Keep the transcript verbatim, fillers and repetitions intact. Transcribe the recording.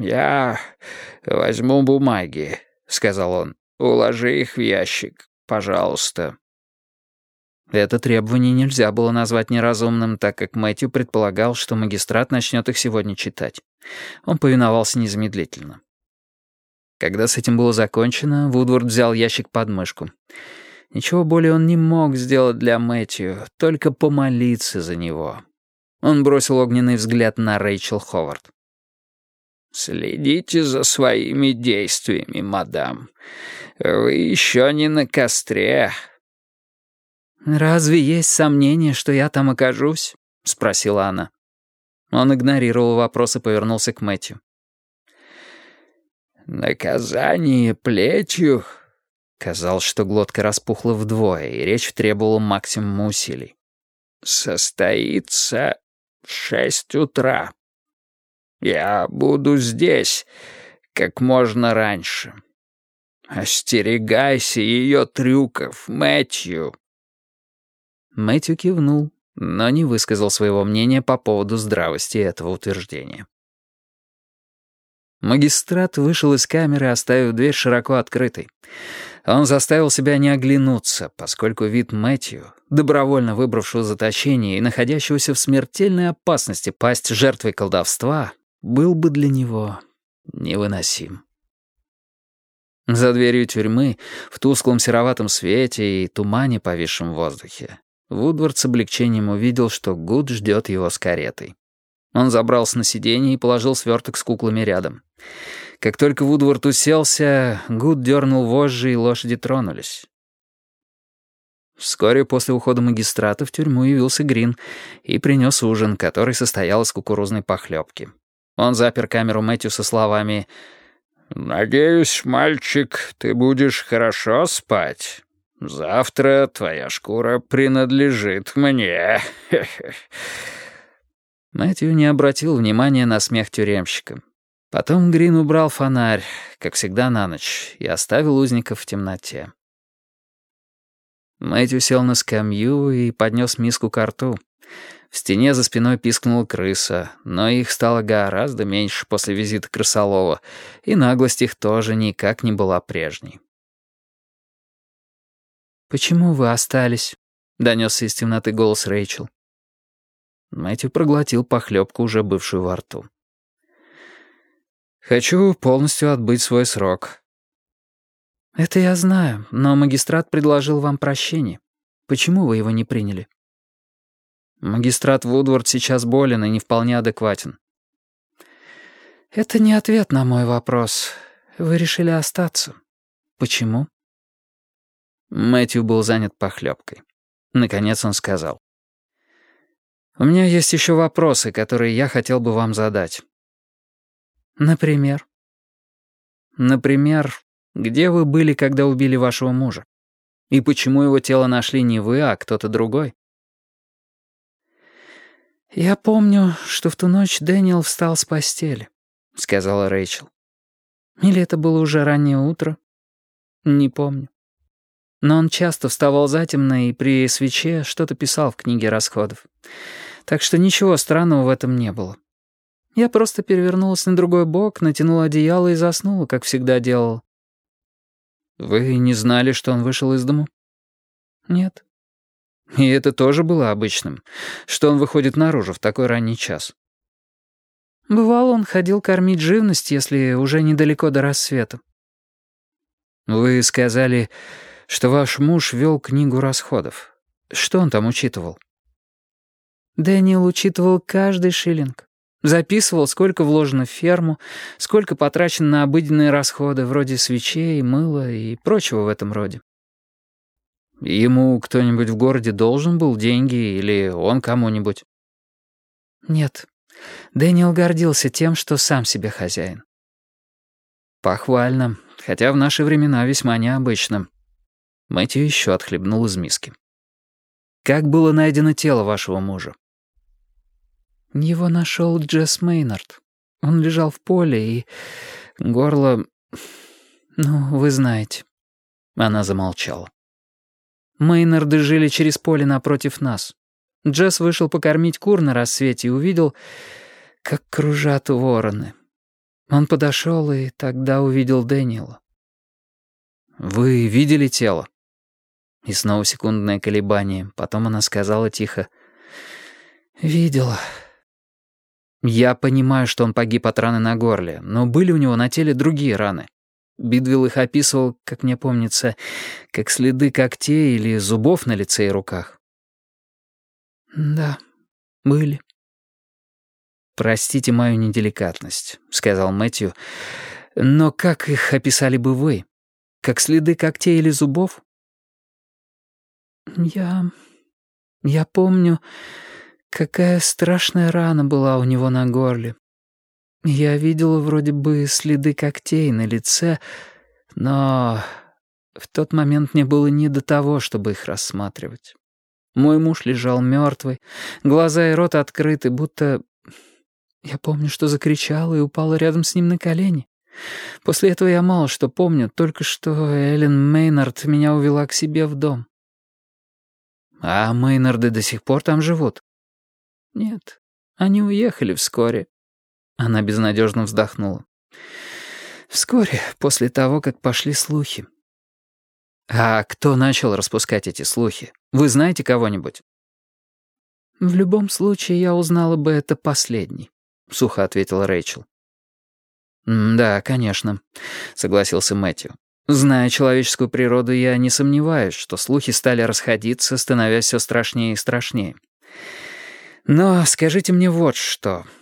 «Я возьму бумаги», — сказал он. «Уложи их в ящик, пожалуйста». Это требование нельзя было назвать неразумным, так как Мэтью предполагал, что магистрат начнет их сегодня читать. Он повиновался незамедлительно. Когда с этим было закончено, Вудвард взял ящик под мышку. Ничего более он не мог сделать для Мэтью, только помолиться за него. Он бросил огненный взгляд на Рэйчел Ховард. «Следите за своими действиями, мадам. Вы еще не на костре». «Разве есть сомнение, что я там окажусь?» — спросила она. Он игнорировал вопрос и повернулся к Мэтью. «Наказание плетью...» Казалось, что глотка распухла вдвое, и речь требовала максимума усилий. «Состоится в шесть утра. Я буду здесь как можно раньше. Остерегайся ее трюков, Мэтью». Мэтью кивнул, но не высказал своего мнения по поводу здравости этого утверждения. Магистрат вышел из камеры, оставив дверь широко открытой. Он заставил себя не оглянуться, поскольку вид Мэтью, добровольно выбравшего заточение и находящегося в смертельной опасности пасть жертвой колдовства, был бы для него невыносим. За дверью тюрьмы, в тусклом сероватом свете и тумане, повисшем в воздухе, Вудвард с облегчением увидел, что Гуд ждет его с каретой. Он забрался на сиденье и положил сверток с куклами рядом. Как только Вудвард уселся, Гуд дернул вожжи, и лошади тронулись. Вскоре после ухода магистрата в тюрьму явился Грин и принес ужин, который состоял из кукурузной похлебки. Он запер камеру Мэтью со словами: «Надеюсь, мальчик, ты будешь хорошо спать. Завтра твоя шкура принадлежит мне». Мэтью не обратил внимания на смех тюремщика. Потом Грин убрал фонарь, как всегда на ночь, и оставил узников в темноте. Мэтью сел на скамью и поднес миску ко рту. В стене за спиной пискнула крыса, но их стало гораздо меньше после визита крысолова, и наглость их тоже никак не была прежней. «Почему вы остались?» — донесся из темноты голос Рэйчел. Мэтью проглотил похлебку, уже бывшую во рту. «Хочу полностью отбыть свой срок». «Это я знаю, но магистрат предложил вам прощение. Почему вы его не приняли?» «Магистрат Вудвард сейчас болен и не вполне адекватен». «Это не ответ на мой вопрос. Вы решили остаться. Почему?» Мэтью был занят похлебкой. Наконец он сказал: «У меня есть еще вопросы, которые я хотел бы вам задать». «Например?» «Например, где вы были, когда убили вашего мужа? И почему его тело нашли не вы, а кто-то другой?» «Я помню, что в ту ночь Дэниел встал с постели», — сказала Рэйчел. «Или это было уже раннее утро? Не помню. Но он часто вставал затемно и при свече что-то писал в книге расходов. Так что ничего странного в этом не было. Я просто перевернулась на другой бок, натянула одеяло и заснула, как всегда делала». «Вы не знали, что он вышел из дому?» «Нет». «И это тоже было обычным, что он выходит наружу в такой ранний час?» «Бывало, он ходил кормить живность, если уже недалеко до рассвета». «Вы сказали, что ваш муж вел книгу расходов. Что он там учитывал?» «Дэниел учитывал каждый шиллинг. Записывал, сколько вложено в ферму, сколько потрачено на обыденные расходы, вроде свечей, мыла и прочего в этом роде». «Ему кто-нибудь в городе должен был деньги или он кому-нибудь?» «Нет. Дэниел гордился тем, что сам себе хозяин». «Похвально, хотя в наши времена весьма необычно». Мэтью еще отхлебнул из миски. «Как было найдено тело вашего мужа?» «Его нашел Джесс Мейнард. Он лежал в поле, и горло... Ну, вы знаете». Она замолчала. «Мейнарды жили через поле напротив нас. Джесс вышел покормить кур на рассвете и увидел, как кружат вороны. Он подошел и тогда увидел Дэниела. «Вы видели тело?» И снова секундное колебание. Потом она сказала тихо: «Видела». Я понимаю, что он погиб от раны на горле, но были у него на теле другие раны. Бидвелл их описывал, как мне помнится, как следы когтей или зубов на лице и руках. «Да, были». «Простите мою неделикатность», — сказал Мэтью, «но как их описали бы вы? Как следы когтей или зубов?» «Я... я помню, какая страшная рана была у него на горле. Я видела вроде бы следы когтей на лице, но в тот момент мне было не до того, чтобы их рассматривать. Мой муж лежал мертвый, глаза и рот открыты, будто... Я помню, что закричала и упала рядом с ним на колени. После этого я мало что помню, только что Эллен Мейнард меня увела к себе в дом». «А Мейнарды до сих пор там живут?» «Нет, они уехали вскоре». Она безнадежно вздохнула. «Вскоре, после того, как пошли слухи». «А кто начал распускать эти слухи? Вы знаете кого-нибудь?» «В любом случае, я узнала бы это последней», — сухо ответила Рэйчел. «Да, конечно», — согласился Мэтью. «Зная человеческую природу, я не сомневаюсь, что слухи стали расходиться, становясь все страшнее и страшнее. Но скажите мне вот что.